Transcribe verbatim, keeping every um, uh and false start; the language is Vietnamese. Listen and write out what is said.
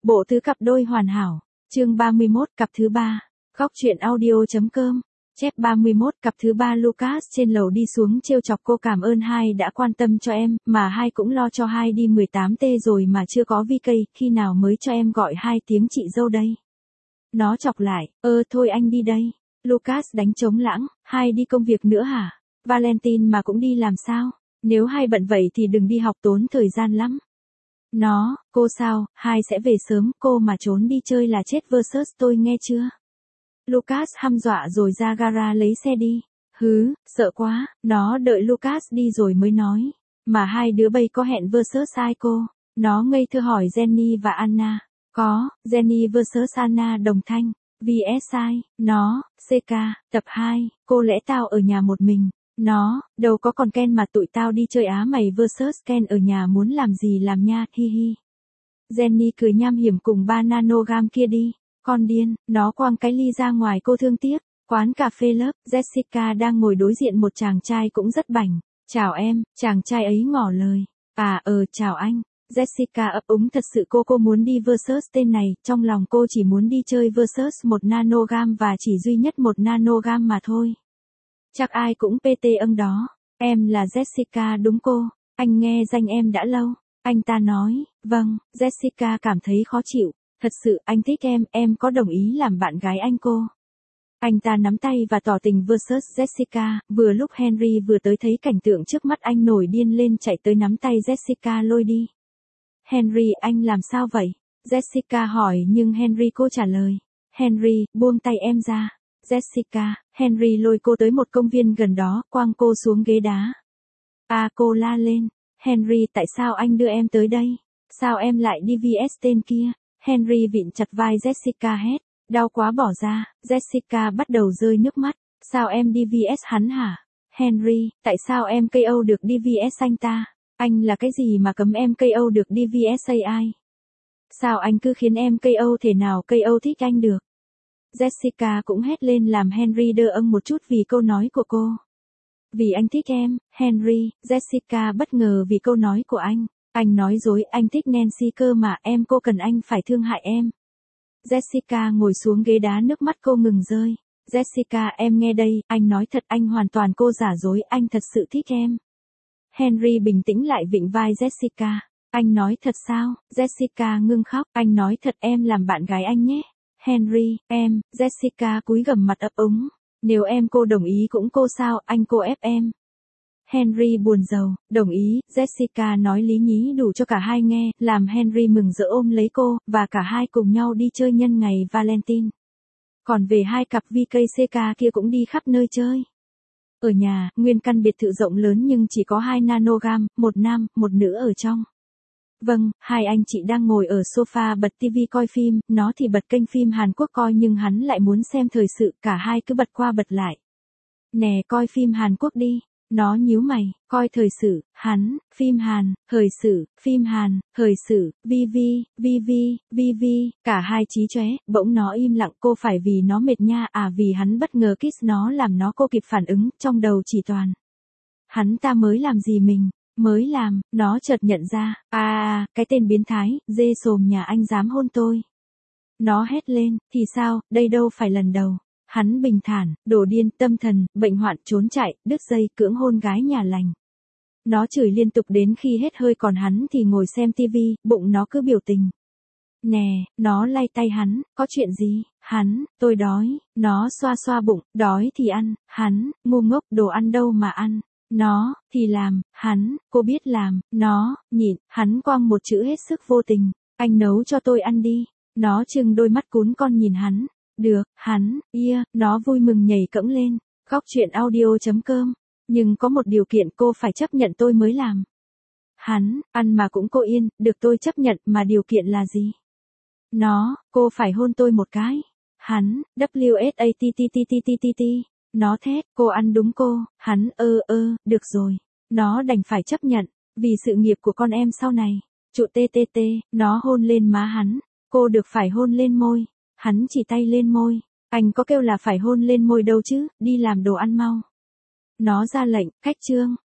Bộ tứ cặp đôi hoàn hảo. Chương ba mươi mốt, cặp thứ ba. Góc truyện audio.com. Chép ba mươi mốt, cặp thứ ba. Lucas trên lầu đi xuống trêu chọc cô, cảm ơn hai đã quan tâm cho em, mà hai cũng lo cho hai đi mười tám tê rồi mà chưa có vi cây, khi nào mới cho em gọi hai tiếng chị dâu đây. Nó chọc lại, ơ thôi anh đi đây. Lucas đánh trống lãng, hai đi công việc nữa hả? Valentine mà cũng đi làm sao? Nếu hai bận vậy thì đừng đi học, tốn thời gian lắm. Nó, cô sao, hai sẽ về sớm, cô mà trốn đi chơi là chết versus tôi nghe chưa? Lucas hăm dọa rồi ra gara lấy xe đi. Hứ, sợ quá, nó đợi Lucas đi rồi mới nói. Mà hai đứa bay có hẹn versus ai cô? Nó ngây thơ hỏi Jenny và Anna. Có, Jenny versus Anna đồng thanh. vê ét ai, nó, xê ca, tập hai, cô lẽ tao ở nhà một mình. Nó, đâu có còn Ken mà tụi tao đi chơi á, mày versus Ken ở nhà muốn làm gì làm nha, hi hi. Jenny cười nham hiểm, cùng ba nanogam kia đi. Con điên, nó quăng cái ly ra ngoài, cô thương tiếc. Quán cà phê lớp, Jessica đang ngồi đối diện một chàng trai cũng rất bảnh. Chào em, chàng trai ấy ngỏ lời. À ờ, chào anh. Jessica ấp úng, thật sự cô cô muốn đi versus tên này, trong lòng cô chỉ muốn đi chơi versus một nanogam và chỉ duy nhất một nanogam mà thôi. Chắc ai cũng pê tê âng đó. Em là Jessica đúng cô, anh nghe danh em đã lâu. Anh ta nói, vâng. Jessica cảm thấy khó chịu. Thật sự anh thích em, em có đồng ý làm bạn gái anh cô? Anh ta nắm tay và tỏ tình versus Jessica, vừa lúc Henry vừa tới thấy cảnh tượng trước mắt anh nổi điên lên, chạy tới nắm tay Jessica lôi đi. Henry, anh làm sao vậy? Jessica hỏi, nhưng Henry cô trả lời. Henry, buông tay em ra. Jessica, Henry lôi cô tới một công viên gần đó, quăng cô xuống ghế đá. À, cô la lên. Henry, tại sao anh đưa em tới đây? Sao em lại đi vs tên kia? Henry vịn chặt vai Jessica hét. Đau quá bỏ ra. Jessica bắt đầu rơi nước mắt. Sao em đi vs hắn hả? Henry, tại sao em ca o được đi vs anh ta? Anh là cái gì mà cấm em ca o được đi vs ai? Sao anh cứ khiến em ca o, thể nào ca o thích anh được? Jessica cũng hét lên làm Henry đơ âng một chút vì câu nói của cô. Vì anh thích em, Henry. Jessica bất ngờ vì câu nói của anh. Anh nói dối, anh thích Nancy cơ mà, em cô cần anh phải thương hại em. Jessica ngồi xuống ghế đá, nước mắt cô ngừng rơi. Jessica, em nghe đây, anh nói thật, anh hoàn toàn cô giả dối, anh thật sự thích em. Henry bình tĩnh lại vịnh vai Jessica. Anh nói thật sao? Jessica ngưng khóc. Anh nói thật, em làm bạn gái anh nhé. Henry, em. Jessica cúi gằm mặt ấp úng. Nếu em cô đồng ý cũng cô sao, anh cô ép em. Henry buồn rầu, đồng ý. Jessica nói lý nhí đủ cho cả hai nghe, làm Henry mừng rỡ ôm lấy cô, và cả hai cùng nhau đi chơi nhân ngày Valentine. Còn về hai cặp vê ca xê ca kia cũng đi khắp nơi chơi. Ở nhà, nguyên căn biệt thự rộng lớn nhưng chỉ có hai nanogam, một nam, một nữ ở trong. Vâng, hai anh chị đang ngồi ở sofa bật tivi coi phim, nó thì bật kênh phim Hàn Quốc coi nhưng hắn lại muốn xem thời sự, cả hai cứ bật qua bật lại. Nè, coi phim Hàn Quốc đi. Nó nhíu mày, coi thời sự, hắn, phim Hàn, thời sự, phim Hàn, thời sự, vi vi, vi vi, vi vi, cả hai chí chóe, bỗng nó im lặng, cô phải vì nó mệt nha, à vì hắn bất ngờ kiss nó làm nó cô kịp phản ứng, trong đầu chỉ toàn. Hắn ta mới làm gì mình, mới làm, nó chợt nhận ra, à, à cái tên biến thái, dê sồm nhà anh dám hôn tôi. Nó hét lên, thì sao, đây đâu phải lần đầu. Hắn bình thản, đồ điên, tâm thần, bệnh hoạn, trốn chạy, đứt dây, cưỡng hôn gái nhà lành. Nó chửi liên tục đến khi hết hơi, còn hắn thì ngồi xem tivi, bụng nó cứ biểu tình. Nè, nó lay tay hắn, có chuyện gì? Hắn, tôi đói. Nó xoa xoa bụng, đói thì ăn. Hắn, ngu ngốc, đồ ăn đâu mà ăn. Nó, thì làm. Hắn, cô biết làm. Nó, nhịn. Hắn quăng một chữ hết sức vô tình. Anh nấu cho tôi ăn đi. Nó trừng đôi mắt cún con nhìn hắn. Được, hắn, yeah, nó vui mừng nhảy cẫng lên. Góc truyện audio.com. Nhưng có một điều kiện, cô phải chấp nhận tôi mới làm. Hắn, ăn mà cũng cô yên, được tôi chấp nhận, mà điều kiện là gì? Nó, cô phải hôn tôi một cái. Hắn, W S A T T T T T T T. Nó thét, cô ăn đúng cô. Hắn, ơ ơ, được rồi. Nó đành phải chấp nhận, vì sự nghiệp của con em sau này. Trụ tê tê tê, nó hôn lên má hắn. Cô được phải hôn lên môi. Hắn chỉ tay lên môi. Anh có kêu là phải hôn lên môi đâu chứ, đi làm đồ ăn mau. Nó ra lệnh, cách chương.